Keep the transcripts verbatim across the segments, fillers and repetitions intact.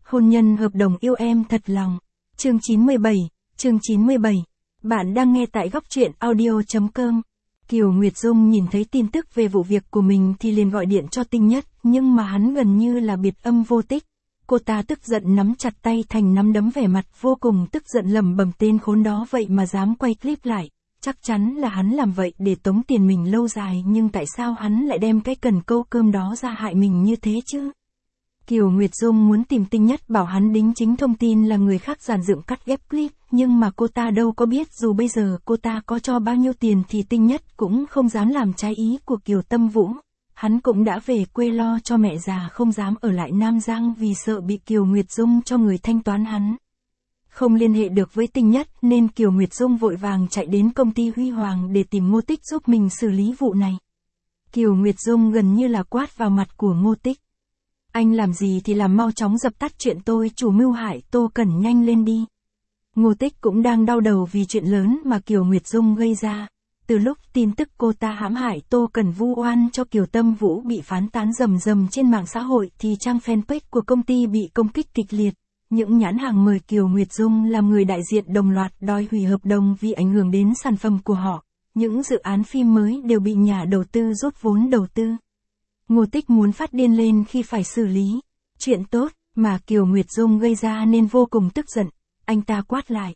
Hôn nhân hợp đồng yêu em thật lòng. Chương chín mươi bảy, chương chín mươi bảy. Bạn đang nghe tại góc truyện audio chấm com. Kiều Nguyệt Dung nhìn thấy tin tức về vụ việc của mình thì liền gọi điện cho Tinh Nhất, nhưng mà hắn gần như là biệt âm vô tích. Cô ta tức giận nắm chặt tay thành nắm đấm, vẻ mặt vô cùng tức giận lẩm bẩm tên khốn đó vậy mà dám quay clip lại. Chắc chắn là hắn làm vậy để tống tiền mình lâu dài, nhưng tại sao hắn lại đem cái cần câu cơm đó ra hại mình như thế chứ? Kiều Nguyệt Dung muốn tìm Tinh Nhất bảo hắn đính chính thông tin là người khác dàn dựng cắt ghép clip, nhưng mà cô ta đâu có biết dù bây giờ cô ta có cho bao nhiêu tiền thì Tinh Nhất cũng không dám làm trái ý của Kiều Tâm Vũ. Hắn cũng đã về quê lo cho mẹ già, không dám ở lại Nam Giang vì sợ bị Kiều Nguyệt Dung cho người thanh toán hắn. Không liên hệ được với Tinh Nhất nên Kiều Nguyệt Dung vội vàng chạy đến công ty Huy Hoàng để tìm Ngô Tích giúp mình xử lý vụ này. Kiều Nguyệt Dung gần như là quát vào mặt của Ngô Tích. Anh làm gì thì làm, mau chóng dập tắt chuyện tôi chủ mưu hại Tô Cẩn nhanh lên đi. Ngô Tích cũng đang đau đầu vì chuyện lớn mà Kiều Nguyệt Dung gây ra. Từ lúc tin tức cô ta hãm hại Tô Cẩn vu oan cho Kiều Tâm Vũ bị phán tán rầm rầm trên mạng xã hội thì trang fanpage của công ty bị công kích kịch liệt. Những nhãn hàng mời Kiều Nguyệt Dung làm người đại diện đồng loạt đòi hủy hợp đồng vì ảnh hưởng đến sản phẩm của họ. Những dự án phim mới đều bị nhà đầu tư rút vốn đầu tư. Ngô Tích muốn phát điên lên khi phải xử lý chuyện tốt mà Kiều Nguyệt Dung gây ra nên vô cùng tức giận. Anh ta quát lại.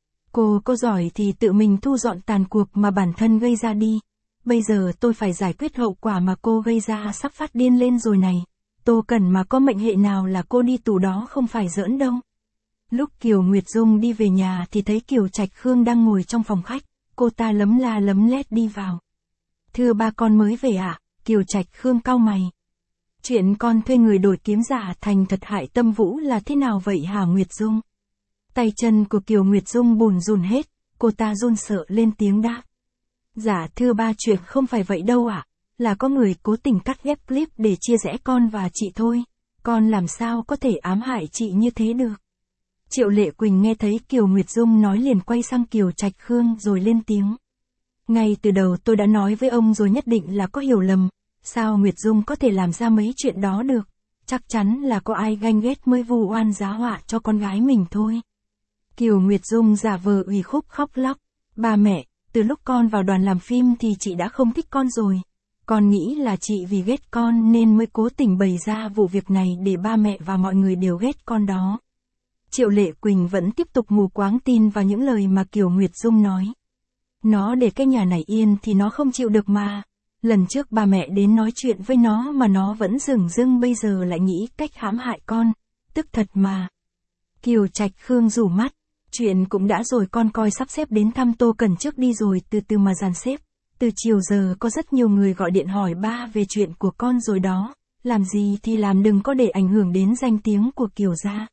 Cô có giỏi thì tự mình thu dọn tàn cuộc mà bản thân gây ra đi. Bây giờ tôi phải giải quyết hậu quả mà cô gây ra, sắp phát điên lên rồi này. Tô Cẩn mà có mệnh hệ nào là cô đi tù đó không phải giỡn đâu. Lúc Kiều Nguyệt Dung đi về nhà thì thấy Kiều Trạch Khương đang ngồi trong phòng khách. Cô ta lấm la lấm lét đi vào. Thưa ba, con mới về ạ. À? Kiều Trạch Khương cau mày. Chuyện con thuê người đổi kiếm giả thành thật hại Tâm Vũ là thế nào vậy hả Nguyệt Dung? Tay chân của Kiều Nguyệt Dung bùn rùn hết, cô ta run sợ lên tiếng đáp. Dạ thưa ba, chuyện không phải vậy đâu ạ, à? Là có người cố tình cắt ghép clip để chia rẽ con và chị thôi, con làm sao có thể ám hại chị như thế được. Triệu Lệ Quỳnh nghe thấy Kiều Nguyệt Dung nói liền quay sang Kiều Trạch Khương rồi lên tiếng. Ngay từ đầu tôi đã nói với ông rồi, nhất định là có hiểu lầm, sao Nguyệt Dung có thể làm ra mấy chuyện đó được, chắc chắn là có ai ganh ghét mới vu oan giá họa cho con gái mình thôi. Kiều Nguyệt Dung giả vờ ủy khúc khóc lóc. Ba mẹ, từ lúc con vào đoàn làm phim thì chị đã không thích con rồi. Con nghĩ là chị vì ghét con nên mới cố tình bày ra vụ việc này để ba mẹ và mọi người đều ghét con đó. Triệu Lệ Quỳnh vẫn tiếp tục mù quáng tin vào những lời mà Kiều Nguyệt Dung nói. Nó để cái nhà này yên thì nó không chịu được mà. Lần trước ba mẹ đến nói chuyện với nó mà nó vẫn dửng dưng, bây giờ lại nghĩ cách hãm hại con. Tức thật mà. Kiều Trạch Khương rủ mắt. Chuyện cũng đã rồi, con coi sắp xếp đến thăm Tô Cẩn trước đi rồi từ từ mà dàn xếp. Từ chiều giờ có rất nhiều người gọi điện hỏi ba về chuyện của con rồi đó. Làm gì thì làm, đừng có để ảnh hưởng đến danh tiếng của Kiều gia.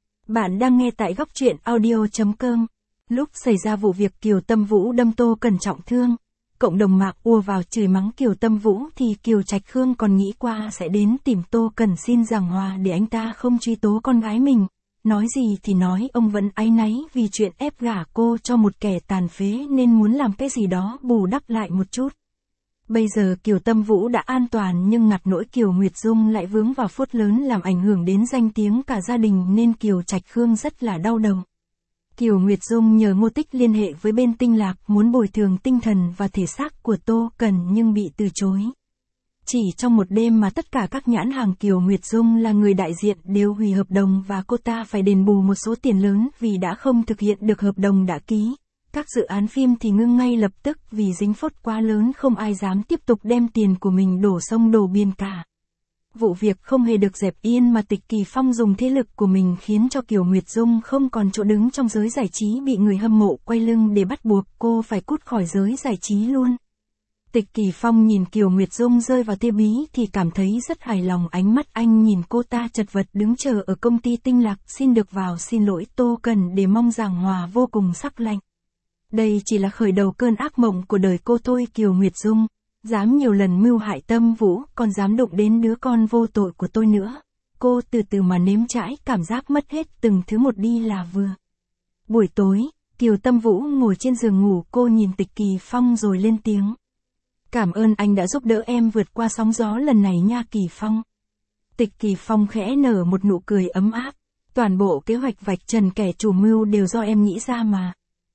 Bạn đang nghe tại góc truyện audio chấm com. Lúc xảy ra vụ việc Kiều Tâm Vũ đâm Tô Cẩn trọng thương, cộng đồng mạng ùa vào chửi mắng Kiều Tâm Vũ thì Kiều Trạch Khương còn nghĩ qua sẽ đến tìm Tô Cẩn xin giảng hòa để anh ta không truy tố con gái mình. Nói gì thì nói, ông vẫn áy náy vì chuyện ép gả cô cho một kẻ tàn phế nên muốn làm cái gì đó bù đắp lại một chút. Bây giờ Kiều Tâm Vũ đã an toàn nhưng ngặt nỗi Kiều Nguyệt Dung lại vướng vào phốt lớn làm ảnh hưởng đến danh tiếng cả gia đình nên Kiều Trạch Khương rất là đau đầu. Kiều Nguyệt Dung nhờ Ngô Tích liên hệ với bên Tinh Lạc muốn bồi thường tinh thần và thể xác của Tô Cẩn nhưng bị từ chối. Chỉ trong một đêm mà tất cả các nhãn hàng Kiều Nguyệt Dung là người đại diện đều hủy hợp đồng và cô ta phải đền bù một số tiền lớn vì đã không thực hiện được hợp đồng đã ký. Các dự án phim thì ngưng ngay lập tức vì dính phốt quá lớn, không ai dám tiếp tục đem tiền của mình đổ sông đổ biển cả. Vụ việc không hề được dẹp yên mà Tịch Kỳ Phong dùng thế lực của mình khiến cho Kiều Nguyệt Dung không còn chỗ đứng trong giới giải trí, bị người hâm mộ quay lưng để bắt buộc cô phải cút khỏi giới giải trí luôn. Tịch Kỳ Phong nhìn Kiều Nguyệt Dung rơi vào thế bí thì cảm thấy rất hài lòng, ánh mắt anh nhìn cô ta chật vật đứng chờ ở công ty Tinh Lạc xin được vào xin lỗi Tô Cẩn để mong giảng hòa vô cùng sắc lạnh. Đây chỉ là khởi đầu cơn ác mộng của đời cô thôi. Kiều Nguyệt Dung dám nhiều lần mưu hại Tâm Vũ, còn dám đụng đến đứa con vô tội của tôi nữa. Cô từ từ mà nếm trải cảm giác mất hết từng thứ một đi là vừa. Buổi tối, Kiều Tâm Vũ ngồi trên giường ngủ, cô nhìn Tịch Kỳ Phong rồi lên tiếng. Cảm ơn anh đã giúp đỡ em vượt qua sóng gió lần này nha Kỳ Phong. Tịch Kỳ Phong khẽ nở một nụ cười ấm áp. Toàn bộ kế hoạch vạch trần kẻ chủ mưu đều do em nghĩ ra mà.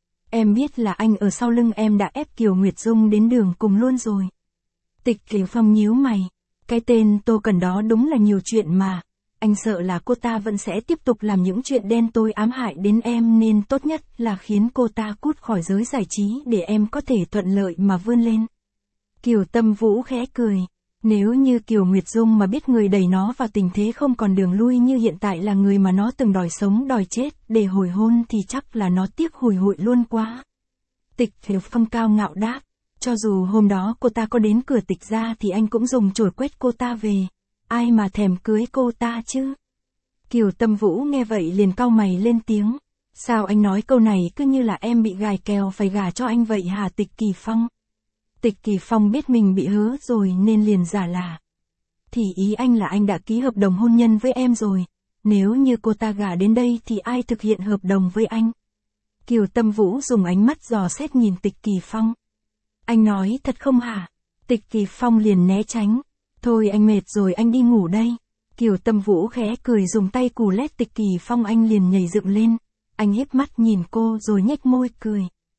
Em biết là anh ở sau lưng em đã ép Kiều Nguyệt Dung đến đường cùng luôn rồi. Tịch Kỳ Phong nhíu mày. Cái tên Tô Cần đó đúng là nhiều chuyện mà. Anh sợ là cô ta vẫn sẽ tiếp tục làm những chuyện đen tối ám hại đến em nên tốt nhất là khiến cô ta cút khỏi giới giải trí để em có thể thuận lợi mà vươn lên. Kiều Tâm Vũ khẽ cười. Nếu như Kiều Nguyệt Dung mà biết người đẩy nó vào tình thế không còn đường lui như hiện tại là người mà nó từng đòi sống đòi chết để hồi hôn thì chắc là nó tiếc hùi hụi luôn quá. Tịch Kỳ Phong cao ngạo đáp. Cho dù hôm đó cô ta có đến cửa Tịch gia thì anh cũng dùng chổi quét cô ta về. Ai mà thèm cưới cô ta chứ? Kiều Tâm Vũ nghe vậy liền cau mày lên tiếng. Sao anh nói câu này cứ như là em bị gài kèo phải gả cho anh vậy hả Tịch Kỳ Phong? Tịch Kỳ Phong biết mình bị hớ rồi nên liền giả là. Thì ý anh là anh đã ký hợp đồng hôn nhân với em rồi. Nếu như cô ta gả đến đây thì ai thực hiện hợp đồng với anh? Kiều Tâm Vũ dùng ánh mắt dò xét nhìn Tịch Kỳ Phong. Anh nói thật không hả? Tịch Kỳ Phong liền né tránh. Thôi anh mệt rồi anh đi ngủ đây. Kiều Tâm Vũ khẽ cười dùng tay cù lét Tịch Kỳ Phong anh liền nhảy dựng lên. Anh híp mắt nhìn cô rồi nhếch môi cười.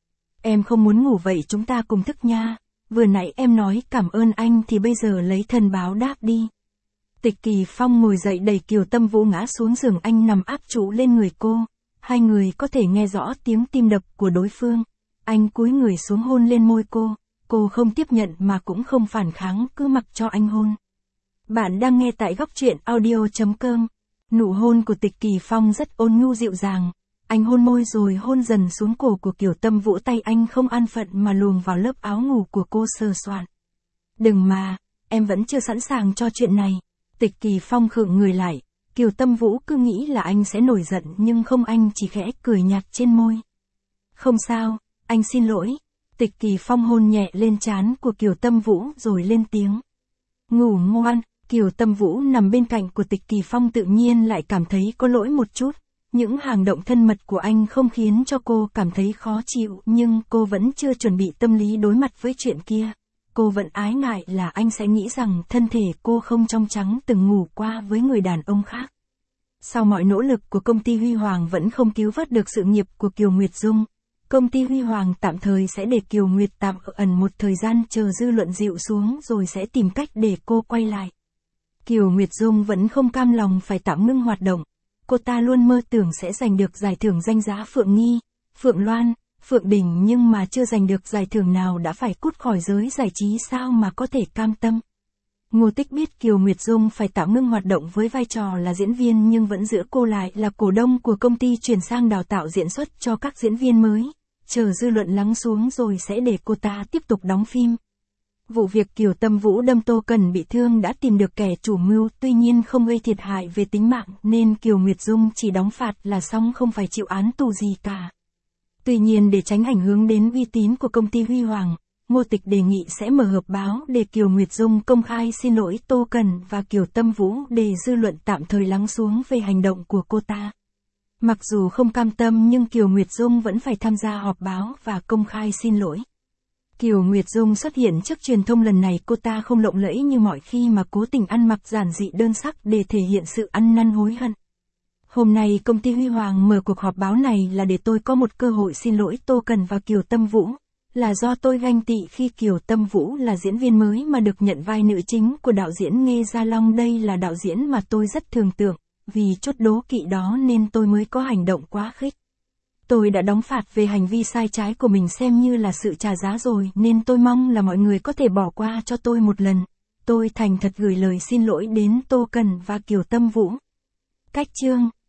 Em không muốn ngủ vậy chúng ta cùng thức nha. Vừa nãy em nói cảm ơn anh thì bây giờ lấy thần báo đáp đi. Tịch Kỳ Phong ngồi dậy đẩy Kiều Tâm Vũ ngã xuống giường anh nằm áp trụ lên người cô. Hai người có thể nghe rõ tiếng tim đập của đối phương. Anh cúi người xuống hôn lên môi cô. Cô không tiếp nhận mà cũng không phản kháng cứ mặc cho anh hôn. Bạn đang nghe tại góc truyện audio chấm com. Nụ hôn của Tịch Kỳ Phong rất ôn nhu dịu dàng. Anh hôn môi rồi hôn dần xuống cổ của Kiều Tâm Vũ, tay anh không an phận mà luồn vào lớp áo ngủ của cô sờ soạn. Đừng mà, em vẫn chưa sẵn sàng cho chuyện này. Tịch Kỳ Phong khựng người lại. Kiều Tâm Vũ cứ nghĩ là anh sẽ nổi giận nhưng không, anh chỉ khẽ cười nhạt trên môi. Không sao, anh xin lỗi. Tịch Kỳ Phong hôn nhẹ lên trán của Kiều Tâm Vũ rồi lên tiếng. Ngủ ngoan. Kiều Tâm Vũ nằm bên cạnh của Tịch Kỳ Phong tự nhiên lại cảm thấy có lỗi một chút. Những hành động thân mật của anh không khiến cho cô cảm thấy khó chịu nhưng cô vẫn chưa chuẩn bị tâm lý đối mặt với chuyện kia. Cô vẫn ái ngại là anh sẽ nghĩ rằng thân thể cô không trong trắng từng ngủ qua với người đàn ông khác. Sau mọi nỗ lực của công ty Huy Hoàng vẫn không cứu vớt được sự nghiệp của Kiều Nguyệt Dung. Công ty Huy Hoàng tạm thời sẽ để Kiều Nguyệt tạm ở ẩn một thời gian chờ dư luận dịu xuống rồi sẽ tìm cách để cô quay lại. Kiều Nguyệt Dung vẫn không cam lòng phải tạm ngưng hoạt động. Cô ta luôn mơ tưởng sẽ giành được giải thưởng danh giá Phượng Nghi, Phượng Loan, Phượng Đình nhưng mà chưa giành được giải thưởng nào đã phải cút khỏi giới giải trí sao mà có thể cam tâm. Ngô Tích biết Kiều Nguyệt Dung phải tạm ngưng hoạt động với vai trò là diễn viên nhưng vẫn giữ cô lại là cổ đông của công ty chuyển sang đào tạo diễn xuất cho các diễn viên mới. Chờ dư luận lắng xuống rồi sẽ để cô ta tiếp tục đóng phim. Vụ việc Kiều Tâm Vũ đâm Tô Cần bị thương đã tìm được kẻ chủ mưu tuy nhiên không gây thiệt hại về tính mạng nên Kiều Nguyệt Dung chỉ đóng phạt là xong không phải chịu án tù gì cả. Tuy nhiên để tránh ảnh hưởng đến uy tín của công ty Huy Hoàng, Ngô Tịch đề nghị sẽ mở họp báo để Kiều Nguyệt Dung công khai xin lỗi Tô Cần và Kiều Tâm Vũ để dư luận tạm thời lắng xuống về hành động của cô ta. Mặc dù không cam tâm nhưng Kiều Nguyệt Dung vẫn phải tham gia họp báo và công khai xin lỗi. Kiều Nguyệt Dung xuất hiện trước truyền thông lần này cô ta không lộng lẫy như mọi khi mà cố tình ăn mặc giản dị đơn sắc để thể hiện sự ăn năn hối hận. Hôm nay công ty Huy Hoàng mở cuộc họp báo này là để tôi có một cơ hội xin lỗi Tô Cần và Kiều Tâm Vũ. Là do tôi ganh tị khi Kiều Tâm Vũ là diễn viên mới mà được nhận vai nữ chính của đạo diễn Nghê Gia Long. Đây là đạo diễn mà tôi rất thường tượng, vì chút đố kỵ đó nên tôi mới có hành động quá khích. Tôi đã đóng phạt về hành vi sai trái của mình xem như là sự trả giá rồi nên tôi mong là mọi người có thể bỏ qua cho tôi một lần. Tôi thành thật gửi lời xin lỗi đến Tô Cần và Kiều Tâm Vũ. Cách chương